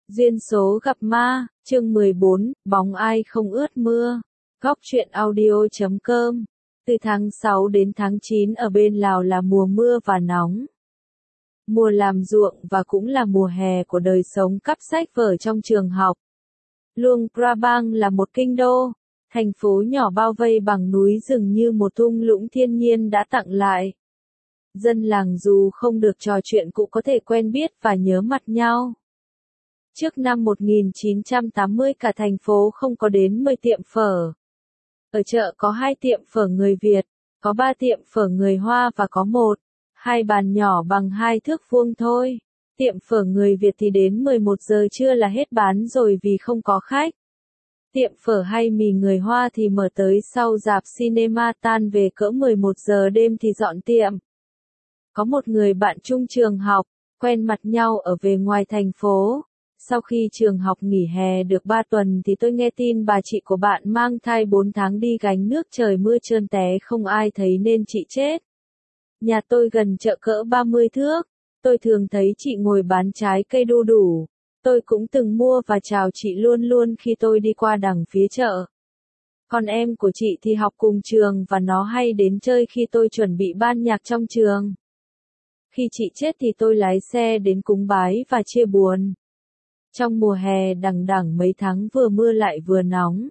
Duyên số gặp ma, chương 14, bóng ai không ướt mưa. Góc truyện audio.com. Từ tháng 6 đến tháng 9 ở bên Lào là mùa mưa và nóng. Mùa làm ruộng và cũng là mùa hè của đời sống cắp sách vở trong trường học. Luang Prabang là một kinh đô, thành phố nhỏ bao vây bằng núi rừng như một thung lũng thiên nhiên đã tặng lại. Dân làng dù không được trò chuyện cũng có thể quen biết và nhớ mặt nhau. Trước năm 1980 cả thành phố không có đến 10 tiệm phở. Ở chợ có 2 tiệm phở người Việt, có 3 tiệm phở người Hoa và có 2 bàn nhỏ bằng 2 thước vuông thôi. Tiệm phở người Việt thì đến 11 giờ trưa là hết bán rồi vì không có khách. Tiệm phở hay mì người Hoa thì mở tới sau rạp cinema tan về cỡ 11 giờ đêm thì dọn tiệm. Có một người bạn chung trường học, quen mặt nhau ở về ngoài thành phố. Sau khi trường học nghỉ hè được 3 tuần thì tôi nghe tin bà chị của bạn mang thai 4 tháng đi gánh nước trời mưa trơn té không ai thấy nên chị chết. Nhà tôi gần chợ cỡ 30 thước. Tôi thường thấy chị ngồi bán trái cây đu đủ. Tôi cũng từng mua và chào chị luôn luôn khi tôi đi qua đằng phía chợ. Còn em của chị thì học cùng trường và nó hay đến chơi khi tôi chuẩn bị ban nhạc trong trường. Khi chị chết thì tôi lái xe đến cúng bái và chia buồn. Trong mùa hè đằng đẵng mấy tháng vừa mưa lại vừa nóng.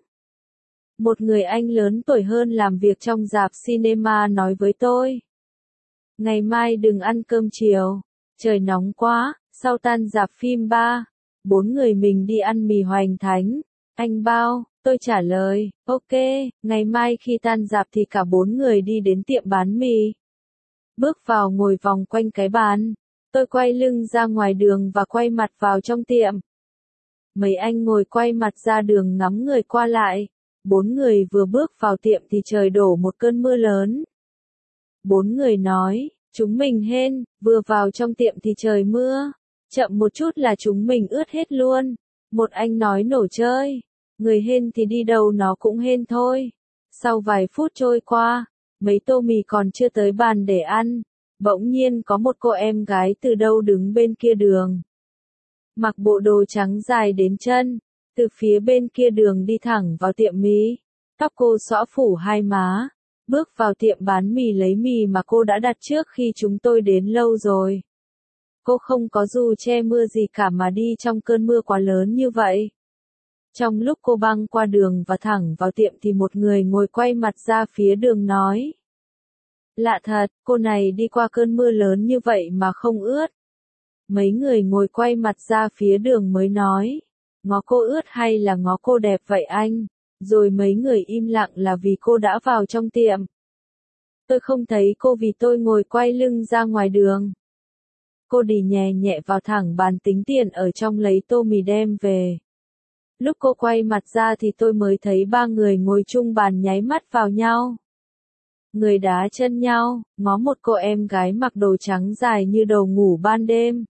Một người anh lớn tuổi hơn làm việc trong rạp cinema nói với tôi. Ngày mai đừng ăn cơm chiều, trời nóng quá, sau tan rạp phim 4 người mình đi ăn mì Hoành Thánh. Anh bao, tôi trả lời, ok, ngày mai khi tan rạp thì cả 4 người đi đến tiệm bán mì. Bước vào ngồi vòng quanh cái bàn, tôi quay lưng ra ngoài đường và quay mặt vào trong tiệm. Mấy anh ngồi quay mặt ra đường ngắm người qua lại. 4 người vừa bước vào tiệm thì trời đổ một cơn mưa lớn. 4 người nói, chúng mình hên, vừa vào trong tiệm thì trời mưa. Chậm một chút là chúng mình ướt hết luôn. Một anh nói nổ chơi, người hên thì đi đâu nó cũng hên thôi. Sau vài phút trôi qua, mấy tô mì còn chưa tới bàn để ăn. Bỗng nhiên có một cô em gái từ đâu đứng bên kia đường. Mặc bộ đồ trắng dài đến chân, từ phía bên kia đường đi thẳng vào tiệm mì. Tóc cô xõa phủ hai má, bước vào tiệm bán mì lấy mì mà cô đã đặt trước khi chúng tôi đến lâu rồi. Cô không có dù che mưa gì cả mà đi trong cơn mưa quá lớn như vậy. Trong lúc cô băng qua đường và thẳng vào tiệm thì một người ngồi quay mặt ra phía đường nói. Lạ thật, cô này đi qua cơn mưa lớn như vậy mà không ướt. Mấy người ngồi quay mặt ra phía đường mới nói. Ngó cô ướt hay là ngó cô đẹp vậy anh? Rồi mấy người im lặng là vì cô đã vào trong tiệm. Tôi không thấy cô vì tôi ngồi quay lưng ra ngoài đường. Cô đi nhẹ nhẹ vào thẳng bàn tính tiền ở trong lấy tô mì đem về. Lúc cô quay mặt ra thì tôi mới thấy 3 người ngồi chung bàn nháy mắt vào nhau. Người đá chân nhau, ngó một cô em gái mặc đồ trắng dài như đồ ngủ ban đêm.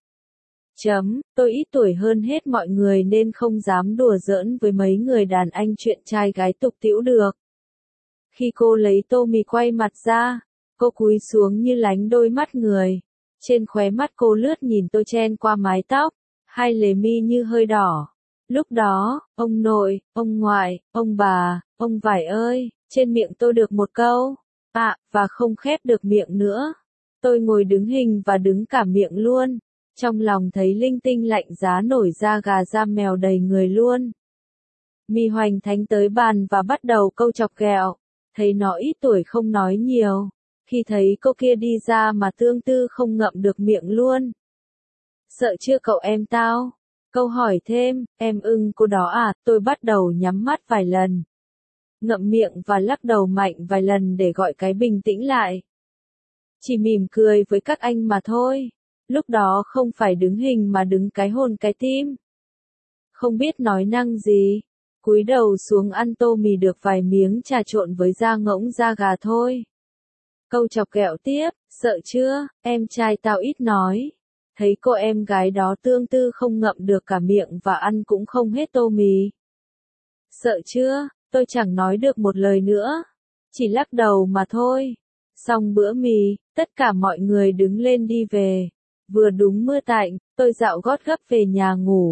Tôi ít tuổi hơn hết mọi người nên không dám đùa giỡn với mấy người đàn anh chuyện trai gái tục tĩu được. Khi cô lấy tô mì quay mặt ra, cô cúi xuống như lánh đôi mắt người. Trên khóe mắt cô lướt nhìn tôi chen qua mái tóc, 2 lề mi như hơi đỏ. Lúc đó, ông nội, ông ngoại, ông bà, ông vải ơi, trên miệng tôi được một câu, và không khép được miệng nữa. Tôi ngồi đứng hình và đứng cả miệng luôn. Trong lòng thấy linh tinh lạnh giá nổi da gà da mèo đầy người luôn. Mì Hoành Thánh tới bàn và bắt đầu câu chọc ghẹo. Thấy nó ít tuổi không nói nhiều. Khi thấy cô kia đi ra mà tương tư không ngậm được miệng luôn. Sợ chưa cậu em tao? Câu hỏi thêm, em ưng cô đó à? Tôi bắt đầu nhắm mắt vài lần. Ngậm miệng và lắc đầu mạnh vài lần để gọi cái bình tĩnh lại. Chỉ mỉm cười với các anh mà thôi. Lúc đó không phải đứng hình mà đứng cái hồn cái tim. Không biết nói năng gì. Cúi đầu xuống ăn tô mì được vài miếng trà trộn với da ngỗng da gà thôi. Câu chọc ghẹo tiếp, sợ chưa, em trai tao ít nói. Thấy cô em gái đó tương tư không ngậm được cả miệng và ăn cũng không hết tô mì. Sợ chưa, tôi chẳng nói được một lời nữa. Chỉ lắc đầu mà thôi. Xong bữa mì, tất cả mọi người đứng lên đi về. Vừa đúng mưa tạnh, tôi dạo gót gấp về nhà ngủ.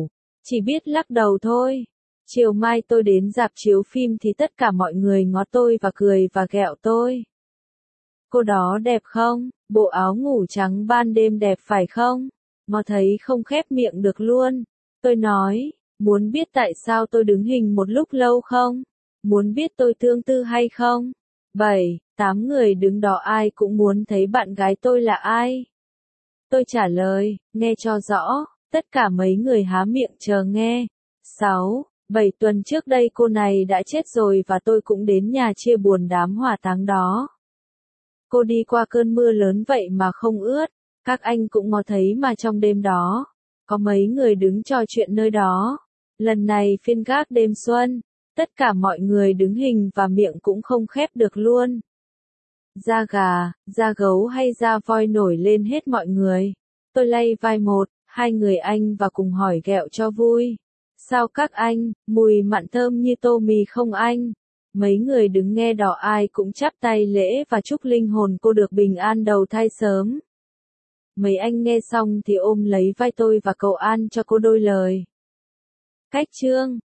chỉ biết lắc đầu thôi. Chiều mai tôi đến rạp chiếu phim thì tất cả mọi người ngó tôi và cười và ghẹo tôi. Cô đó đẹp không? Bộ áo ngủ trắng ban đêm đẹp phải không? Ngó thấy không khép miệng được luôn. Tôi nói, muốn biết tại sao tôi đứng hình một lúc lâu không? Muốn biết tôi tương tư hay không? 7, 8 người đứng đó ai cũng muốn thấy bạn gái tôi là ai. Tôi trả lời, nghe cho rõ, tất cả mấy người há miệng chờ nghe. 6, 7 tuần trước đây cô này đã chết rồi và tôi cũng đến nhà chia buồn đám hỏa táng đó. Cô đi qua cơn mưa lớn vậy mà không ướt, các anh cũng ngó thấy mà trong đêm đó, có mấy người đứng trò chuyện nơi đó. Lần này phiên gác đêm xuân, tất cả mọi người đứng hình và miệng cũng không khép được luôn. Da gà, da gấu hay da voi nổi lên hết mọi người. Tôi lay vai một, hai người anh và cùng hỏi ghẹo cho vui. Sao các anh, mùi mặn thơm như tô mì không anh? Mấy người đứng nghe đỏ ai cũng chắp tay lễ và chúc linh hồn cô được bình an đầu thai sớm. Mấy anh nghe xong thì ôm lấy vai tôi và cầu an cho cô đôi lời. Cách chương